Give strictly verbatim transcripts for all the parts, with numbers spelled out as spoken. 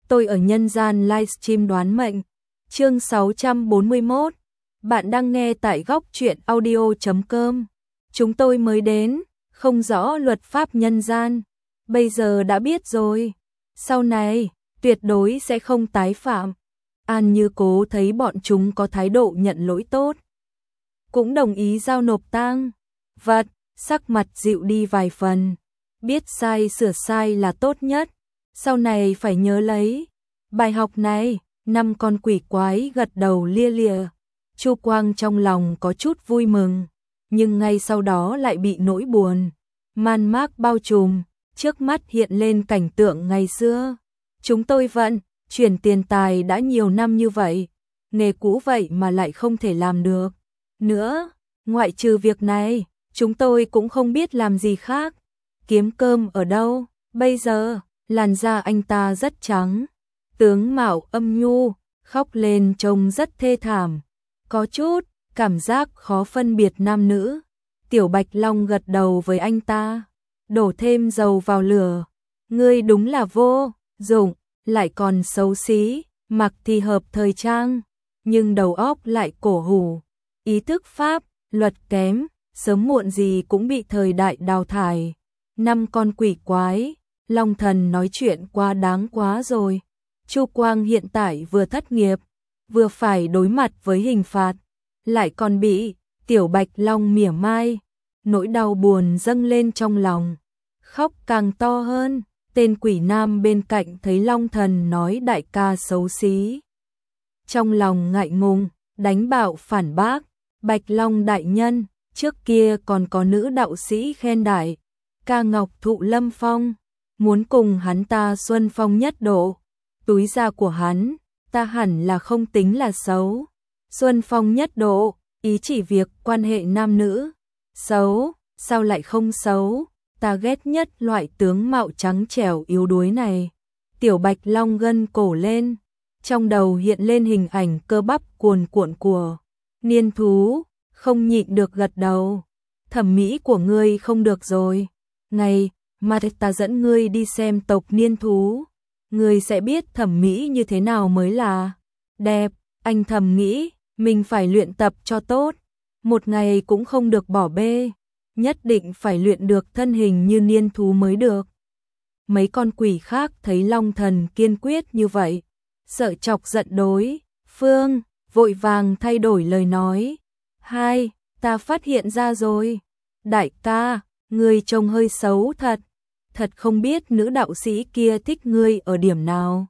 tôi ở nhân gian livestream đoán mệnh. Chương sáu trăm bốn mươi mốt. Bạn đang nghe tại góc truyện audio chấm com. Chúng tôi mới đến, không rõ luật pháp nhân gian. Bây giờ đã biết rồi. Sau này, tuyệt đối sẽ không tái phạm. An Như Cố thấy bọn chúng có thái độ nhận lỗi tốt, cũng đồng ý giao nộp tang vật, sắc mặt dịu đi vài phần. Biết sai sửa sai là tốt nhất, sau này phải nhớ lấy bài học này. Năm con quỷ quái gật đầu lia lịa. Chu Quang trong lòng có chút vui mừng, nhưng ngay sau đó lại bị nỗi buồn man mác bao trùm. Trước mắt hiện lên cảnh tượng ngày xưa. Chúng tôi vận chuyển tiền tài đã nhiều năm như vậy, nghề cũ vậy mà lại không thể làm được nữa. Ngoại trừ việc này, chúng tôi cũng không biết làm gì khác. Kiếm cơm ở đâu? Bây giờ, làn da anh ta rất trắng, tướng mạo âm nhu, khóc lên trông rất thê thảm, có chút cảm giác khó phân biệt nam nữ. Tiểu Bạch Long gật đầu với anh ta, đổ thêm dầu vào lửa. Ngươi đúng là vô dụng, lại còn xấu xí, mặc thì hợp thời trang, nhưng đầu óc lại cổ hủ, ý thức pháp luật kém, sớm muộn gì cũng bị thời đại đào thải. Năm con quỷ quái, Long Thần nói chuyện quá đáng quá rồi. Chu Quang hiện tại vừa thất nghiệp, vừa phải đối mặt với hình phạt, lại còn bị Tiểu Bạch Long mỉa mai. Nỗi đau buồn dâng lên trong lòng, khóc càng to hơn. Tên quỷ nam bên cạnh thấy Long Thần nói đại ca xấu xí, trong lòng ngại ngùng, đánh bạo phản bác. Bạch Long đại nhân, trước kia còn có nữ đạo sĩ khen đại ca Ngọc Thụ Lâm Phong, muốn cùng hắn ta xuân phong nhất độ. Túi da của hắn, ta hẳn là không tính là xấu. Xuân phong nhất độ, ý chỉ việc quan hệ nam nữ. Xấu, sao lại không xấu? Ta ghét nhất loại tướng mạo trắng trẻo yếu đuối này. Tiểu Bạch Long gân cổ lên, trong đầu hiện lên hình ảnh cơ bắp cuồn cuộn của niên thú, không nhịn được gật đầu. Thẩm mỹ của ngươi không được rồi. Ngày mà ta dẫn ngươi đi xem tộc niên thú, ngươi sẽ biết thẩm mỹ như thế nào mới là đẹp. Anh thầm nghĩ, mình phải luyện tập cho tốt, một ngày cũng không được bỏ bê, nhất định phải luyện được thân hình như niên thú mới được. Mấy con quỷ khác thấy Long Thần kiên quyết như vậy, sợ chọc giận đối phương, vội vàng thay đổi lời nói. Hai, ta phát hiện ra rồi. Đại ca, ngươi trông hơi xấu thật. Thật không biết nữ đạo sĩ kia thích ngươi ở điểm nào.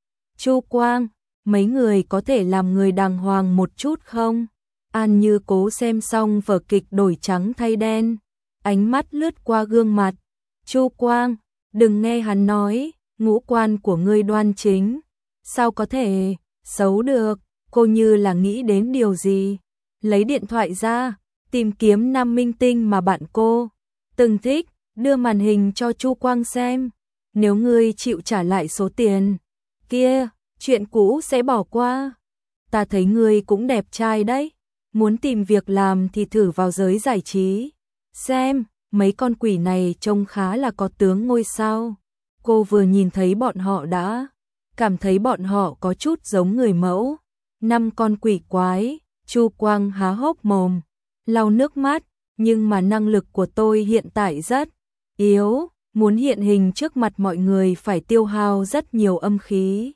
Chu Quang, mấy người có thể làm người đàng hoàng một chút không? An Như Cố xem xong vở kịch đổi trắng thay đen, ánh mắt lướt qua gương mặt. Chu Quang, đừng nghe hắn nói, ngũ quan của ngươi đoan chính, sao có thể xấu được? Cô như là nghĩ đến điều gì, lấy điện thoại ra, tìm kiếm năm minh tinh mà bạn cô từng thích, đưa màn hình cho Chu Quang xem. Nếu ngươi chịu trả lại số tiền kia, chuyện cũ sẽ bỏ qua. Ta thấy ngươi cũng đẹp trai đấy, muốn tìm việc làm thì thử vào giới giải trí xem. Mấy con quỷ này trông khá là có tướng ngôi sao. Cô vừa nhìn thấy bọn họ đã cảm thấy bọn họ có chút giống người mẫu. Năm con quỷ quái, Chu Quang há hốc mồm, lau nước mắt. Nhưng mà năng lực của tôi hiện tại rất yếu, muốn hiện hình trước mặt mọi người phải tiêu hao rất nhiều âm khí.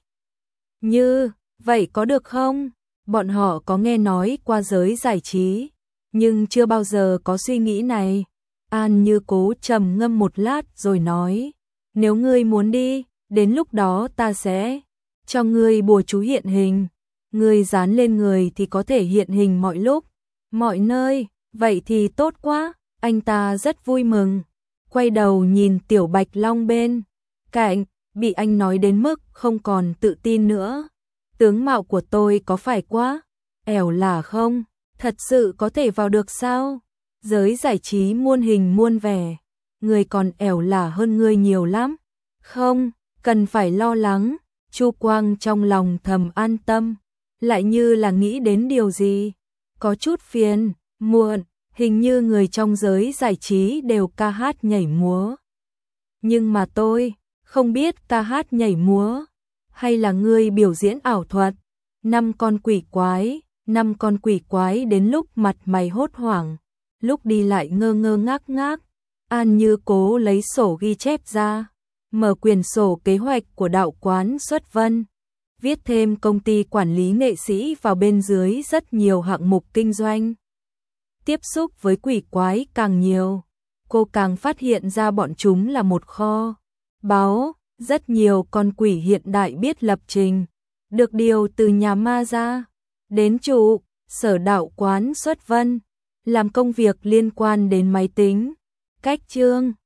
Như vậy có được không? Bọn họ có nghe nói qua giới giải trí, nhưng chưa bao giờ có suy nghĩ này. An Như Cố trầm ngâm một lát rồi nói, nếu ngươi muốn đi, đến lúc đó ta sẽ cho ngươi bùa chú hiện hình. Ngươi dán lên người thì có thể hiện hình mọi lúc, mọi nơi. Vậy thì tốt quá. Anh ta rất vui mừng, quay đầu nhìn Tiểu Bạch Long bên cạnh, bị anh nói đến mức không còn tự tin nữa. Tướng mạo của tôi có phải quá ẻo lả không? Thật sự có thể vào được sao? Giới giải trí muôn hình muôn vẻ, người còn ẻo lả hơn ngươi nhiều lắm. Không cần phải lo lắng. Chu Quang trong lòng thầm an tâm, lại như là nghĩ đến điều gì, có chút phiền muộn. Hình như người trong giới giải trí đều ca hát nhảy múa, nhưng mà tôi không biết ca hát nhảy múa. hay là ngươi biểu diễn ảo thuật? Năm con quỷ quái, năm con quỷ quái đến lúc mặt mày hốt hoảng, lúc đi lại ngơ ngơ ngác ngác. An Như cố lấy sổ ghi chép ra, mở quyển sổ kế hoạch của đạo quán Xuất Vân, viết thêm công ty quản lý nghệ sĩ vào bên dưới rất nhiều hạng mục kinh doanh. Tiếp xúc với quỷ quái càng nhiều, cô càng phát hiện ra bọn chúng là một kho báu, rất nhiều con quỷ hiện đại biết lập trình, được điều từ nhà ma ra, đến trụ sở đạo quán Xuất Vân, làm công việc liên quan đến máy tính, cách chương.